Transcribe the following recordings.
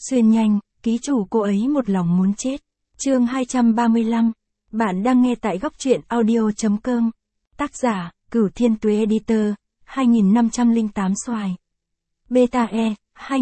Xuyên nhanh, ký chủ cô ấy một lòng muốn chết. Chương 235. Bạn đang nghe tại góc truyện audio.com. Tác giả, Cửu Thiên Tuế Editor, 2508 xoài. Beta E,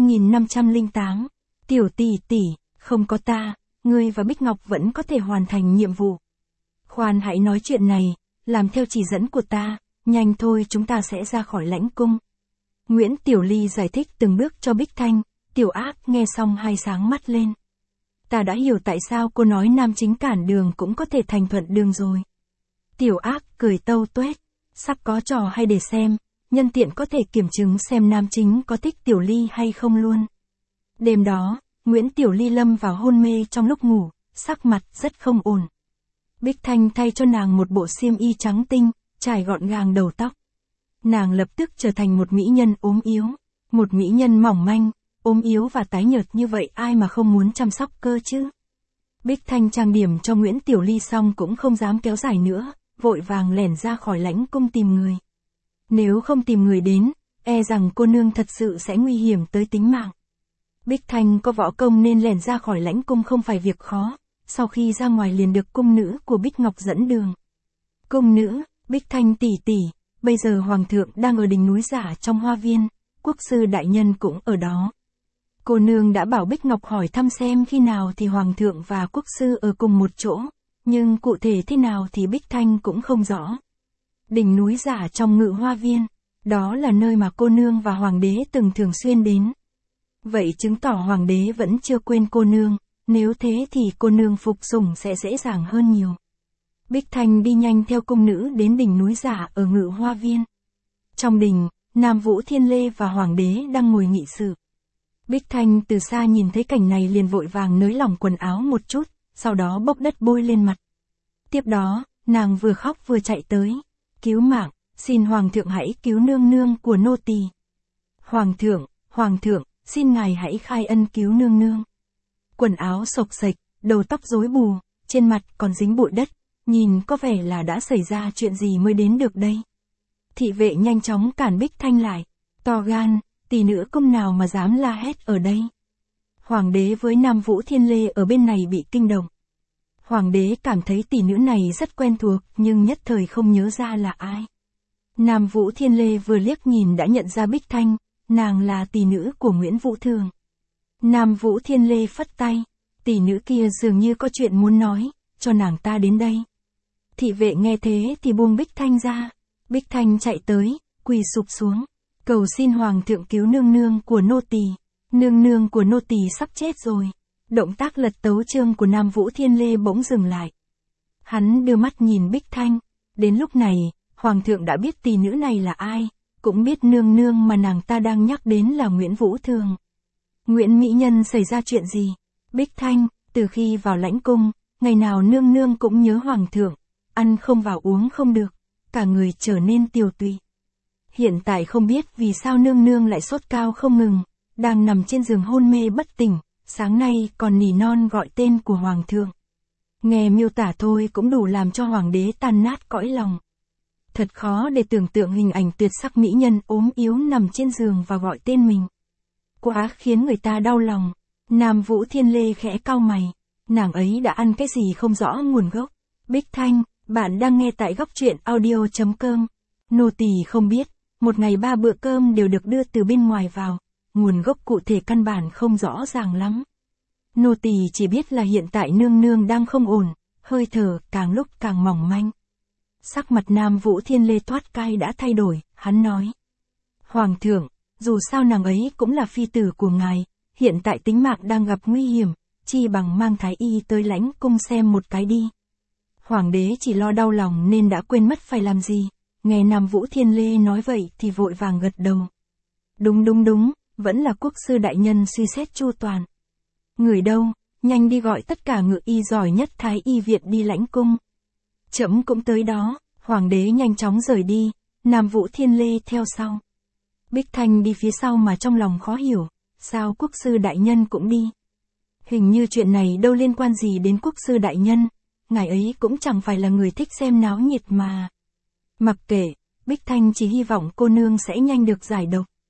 2508. Tiểu tỷ tỷ, không có ta, ngươi và Bích Ngọc vẫn có thể hoàn thành nhiệm vụ. Khoan hãy nói chuyện này, làm theo chỉ dẫn của ta, nhanh thôi chúng ta sẽ ra khỏi lãnh cung. Nguyễn Tiểu Ly giải thích từng bước cho Bích Thanh. Tiểu Ác nghe xong hai sáng mắt lên. Ta đã hiểu tại sao cô nói nam chính cản đường cũng có thể thành thuận đường rồi. Tiểu Ác cười tâu tuét, sắp có trò hay để xem, nhân tiện có thể kiểm chứng xem nam chính có thích Tiểu Ly hay không luôn. Đêm đó, Nguyễn Tiểu Ly lâm vào hôn mê trong lúc ngủ, sắc mặt rất không ổn. Bích Thanh thay cho nàng một bộ xiêm y trắng tinh, trải gọn gàng đầu tóc. Nàng lập tức trở thành một mỹ nhân ốm yếu, một mỹ nhân mỏng manh, ốm yếu và tái nhợt như vậy ai mà không muốn chăm sóc cơ chứ. Bích Thanh trang điểm cho Nguyễn Tiểu Ly xong cũng không dám kéo dài nữa, vội vàng lẻn ra khỏi lãnh cung tìm người. Nếu không tìm người đến, e rằng cô nương thật sự sẽ nguy hiểm tới tính mạng. Bích Thanh có võ công nên lẻn ra khỏi lãnh cung không phải việc khó, sau khi ra ngoài liền được cung nữ của Bích Ngọc dẫn đường. Cung nữ, Bích Thanh tỷ tỷ, bây giờ hoàng thượng đang ở đỉnh núi Giả trong hoa viên, quốc sư đại nhân cũng ở đó. Cô nương đã bảo Bích Ngọc hỏi thăm xem khi nào thì hoàng thượng và quốc sư ở cùng một chỗ, nhưng cụ thể thế nào thì Bích Thanh cũng không rõ. Đỉnh núi Giả trong Ngự Hoa Viên, đó là nơi mà cô nương và hoàng đế từng thường xuyên đến. Vậy chứng tỏ hoàng đế vẫn chưa quên cô nương, nếu thế thì cô nương phục sủng sẽ dễ dàng hơn nhiều. Bích Thanh đi nhanh theo cung nữ đến đỉnh núi Giả ở Ngự Hoa Viên. Trong đình, Nam Vũ Thiên Lê và hoàng đế đang ngồi nghị sự. Bích Thanh từ xa nhìn thấy cảnh này liền vội vàng nới lỏng quần áo một chút, sau đó bốc đất bôi lên mặt. Tiếp đó, nàng vừa khóc vừa chạy tới. Cứu mạng, xin hoàng thượng hãy cứu nương nương của nô tỳ. Hoàng thượng, xin ngài hãy khai ân cứu nương nương. Quần áo xộc xệch, đầu tóc rối bù, trên mặt còn dính bụi đất, nhìn có vẻ là đã xảy ra chuyện gì mới đến được đây. Thị vệ nhanh chóng cản Bích Thanh lại, to gan, tỷ nữ cung nào mà dám la hét ở đây. Hoàng đế với Nam Vũ Thiên Lê ở bên này bị kinh động. Hoàng đế cảm thấy tỷ nữ này rất quen thuộc nhưng nhất thời không nhớ ra là ai. Nam Vũ Thiên Lê vừa liếc nhìn đã nhận ra Bích Thanh, nàng là tỷ nữ của Nguyễn Vũ Thường. Nam Vũ Thiên Lê phất tay, tỷ nữ kia dường như có chuyện muốn nói, cho nàng ta đến đây. Thị vệ nghe thế thì buông Bích Thanh ra. Bích Thanh chạy tới, quỳ sụp xuống, cầu xin hoàng thượng cứu nương nương của nô tỳ. Nương nương của nô tỳ sắp chết rồi. Động tác lật tấu chương của Nam Vũ Thiên Lê bỗng dừng lại. Hắn đưa mắt nhìn Bích Thanh. Đến lúc này, hoàng thượng đã biết tỷ nữ này là ai, cũng biết nương nương mà nàng ta đang nhắc đến là Nguyễn Vũ Thường. Nguyễn mỹ nhân xảy ra chuyện gì? Bích Thanh, từ khi vào lãnh cung, ngày nào nương nương cũng nhớ hoàng thượng, ăn không vào uống không được, cả người trở nên tiều tụy. Hiện tại không biết vì sao nương nương lại sốt cao không ngừng, đang nằm trên giường hôn mê bất tỉnh, sáng nay còn nỉ non gọi tên của hoàng thượng. Nghe miêu tả thôi cũng đủ làm cho hoàng đế tan nát cõi lòng. Thật khó để tưởng tượng hình ảnh tuyệt sắc mỹ nhân ốm yếu nằm trên giường và gọi tên mình. Quá khiến người ta đau lòng. Nam Vũ Thiên Lê khẽ cau mày, nàng ấy đã ăn cái gì không rõ nguồn gốc. Bích Thanh, bạn đang nghe tại góc truyện audio.com. Nô tỳ không biết, một ngày 3 bữa cơm đều được đưa từ bên ngoài vào, nguồn gốc cụ thể căn bản không rõ ràng lắm. Nô tỳ chỉ biết là hiện tại nương nương đang không ổn, hơi thở càng lúc càng mỏng manh. Sắc mặt Nam Vũ Thiên Lê thoát cai đã thay đổi, hắn nói. Hoàng thượng, dù sao nàng ấy cũng là phi tử của ngài, hiện tại tính mạng đang gặp nguy hiểm, chi bằng mang thái y tới lãnh cung xem một cái đi. Hoàng đế chỉ lo đau lòng nên đã quên mất phải làm gì, nghe Nam Vũ Thiên Lê nói vậy thì vội vàng gật đầu. Đúng, vẫn là quốc sư đại nhân suy xét chu toàn. Người đâu, nhanh đi gọi tất cả ngự y giỏi nhất thái y viện đi lãnh cung. Trẫm cũng tới đó, hoàng đế nhanh chóng rời đi, Nam Vũ Thiên Lê theo sau. Bích Thanh đi phía sau mà trong lòng khó hiểu, sao quốc sư đại nhân cũng đi. Hình như chuyện này đâu liên quan gì đến quốc sư đại nhân, ngài ấy cũng chẳng phải là người thích xem náo nhiệt mà. Mặc kệ, Bích Thanh chỉ hy vọng cô nương sẽ nhanh được giải độc.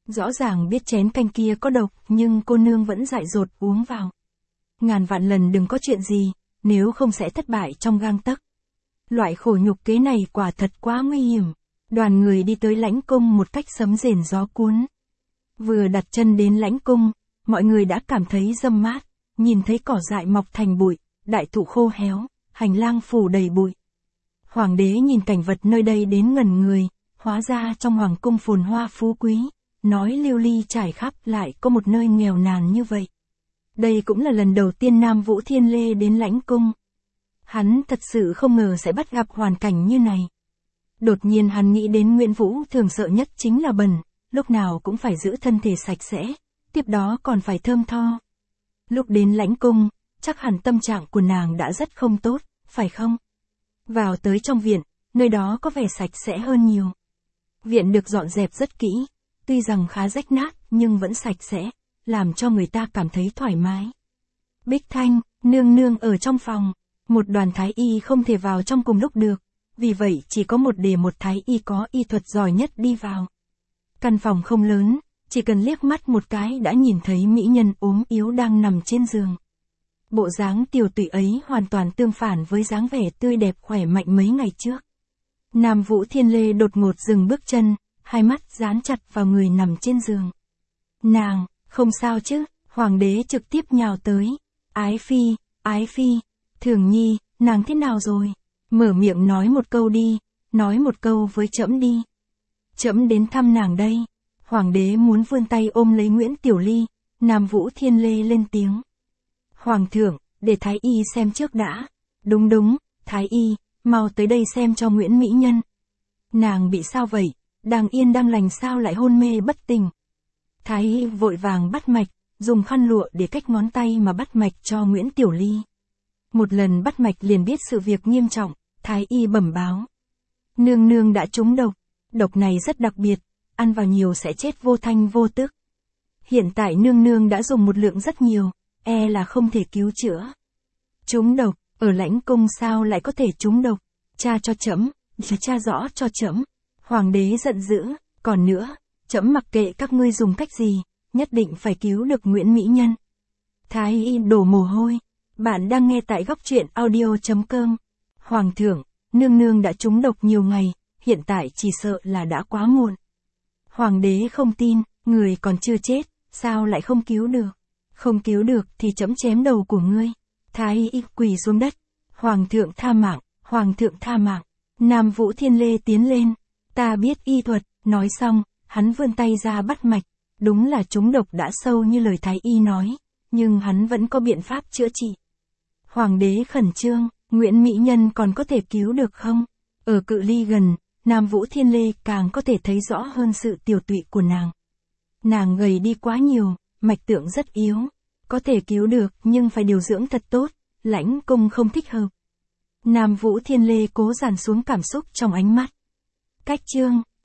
Rõ ràng biết chén canh kia có độc, nhưng cô nương vẫn dại dột uống vào. Ngàn vạn lần đừng có chuyện gì, nếu không sẽ thất bại trong gang tấc. Loại khổ nhục kế này quả thật quá nguy hiểm. Đoàn người đi tới lãnh cung một cách sấm rền gió cuốn. Vừa đặt chân đến lãnh cung, mọi người đã cảm thấy râm mát, nhìn thấy cỏ dại mọc thành bụi, đại thụ khô héo, hành lang phủ đầy bụi. Hoàng đế nhìn cảnh vật nơi đây đến ngẩn người, hóa ra trong hoàng cung phồn hoa phú quý, nói lưu ly trải khắp lại có một nơi nghèo nàn như vậy. Đây cũng là lần đầu tiên Nam Vũ Thiên Lê đến lãnh cung. Hắn thật sự không ngờ sẽ bắt gặp hoàn cảnh như này. Đột nhiên hắn nghĩ đến Nguyễn Vũ thường sợ nhất chính là bẩn, lúc nào cũng phải giữ thân thể sạch sẽ, tiếp đó còn phải thơm tho. Lúc đến lãnh cung, chắc hẳn tâm trạng của nàng đã rất không tốt, phải không? Vào tới trong viện, nơi đó có vẻ sạch sẽ hơn nhiều. Viện được dọn dẹp rất kỹ, tuy rằng khá rách nát nhưng vẫn sạch sẽ, làm cho người ta cảm thấy thoải mái. Bích Thanh, nương nương ở trong phòng, một đoàn thái y không thể vào trong cùng lúc được, vì vậy chỉ có một thái y có y thuật giỏi nhất đi vào. Căn phòng không lớn, chỉ cần liếc mắt một cái đã nhìn thấy mỹ nhân ốm yếu đang nằm trên giường. Bộ dáng tiều tụy ấy hoàn toàn tương phản với dáng vẻ tươi đẹp khỏe mạnh mấy ngày trước. Nam Vũ Thiên Lê đột ngột dừng bước chân, hai mắt dán chặt vào người nằm trên giường. Nàng, không sao chứ, hoàng đế trực tiếp nhào tới. Ái phi, Thường Nhi, nàng thế nào rồi? Mở miệng nói một câu đi, nói một câu với trẫm đi. Trẫm đến thăm nàng đây. Hoàng đế muốn vươn tay ôm lấy Nguyễn Tiểu Ly, Nam Vũ Thiên Lê lên tiếng. Hoàng thượng, để thái y xem trước đã. Đúng, thái y, mau tới đây xem cho Nguyễn mỹ nhân. Nàng bị sao vậy? Đang yên đang lành sao lại hôn mê bất tỉnh? Thái y vội vàng bắt mạch, dùng khăn lụa để cách ngón tay mà bắt mạch cho Nguyễn Tiểu Ly. Một lần bắt mạch liền biết sự việc nghiêm trọng, thái y bẩm báo. Nương nương đã trúng độc, độc này rất đặc biệt, ăn vào nhiều sẽ chết vô thanh vô tức. Hiện tại nương nương đã dùng một lượng rất nhiều, e là không thể cứu chữa. Trúng độc, ở lãnh cung sao lại có thể trúng độc? Tra cho trẫm, tra rõ cho trẫm. Hoàng đế giận dữ, còn nữa, trẫm mặc kệ các ngươi dùng cách gì, nhất định phải cứu được Nguyễn mỹ nhân. Thái y đổ mồ hôi. Bạn đang nghe tại góc truyện audio.com. Hoàng thượng, nương nương đã trúng độc nhiều ngày, hiện tại chỉ sợ là đã quá muộn. Hoàng đế không tin, người còn chưa chết, sao lại không cứu được? Không cứu được thì trẫm chém đầu của ngươi. Thái y quỳ xuống đất. Hoàng thượng tha mạng, hoàng thượng tha mạng. Nam Vũ Thiên Lê tiến lên. Ta biết y thuật, nói xong, hắn vươn tay ra bắt mạch. Đúng là trúng độc đã sâu như lời thái y nói, nhưng hắn vẫn có biện pháp chữa trị. Hoàng đế khẩn trương, Nguyễn mỹ nhân còn có thể cứu được không? Ở cự ly gần, Nam Vũ Thiên Lê càng có thể thấy rõ hơn sự tiều tụy của nàng. Nàng gầy đi quá nhiều, mạch tượng rất yếu. Có thể cứu được nhưng phải điều dưỡng thật tốt, lãnh cung không thích hợp. Nam Vũ Thiên Lê cố dàn xuống cảm xúc trong ánh mắt. Cách chương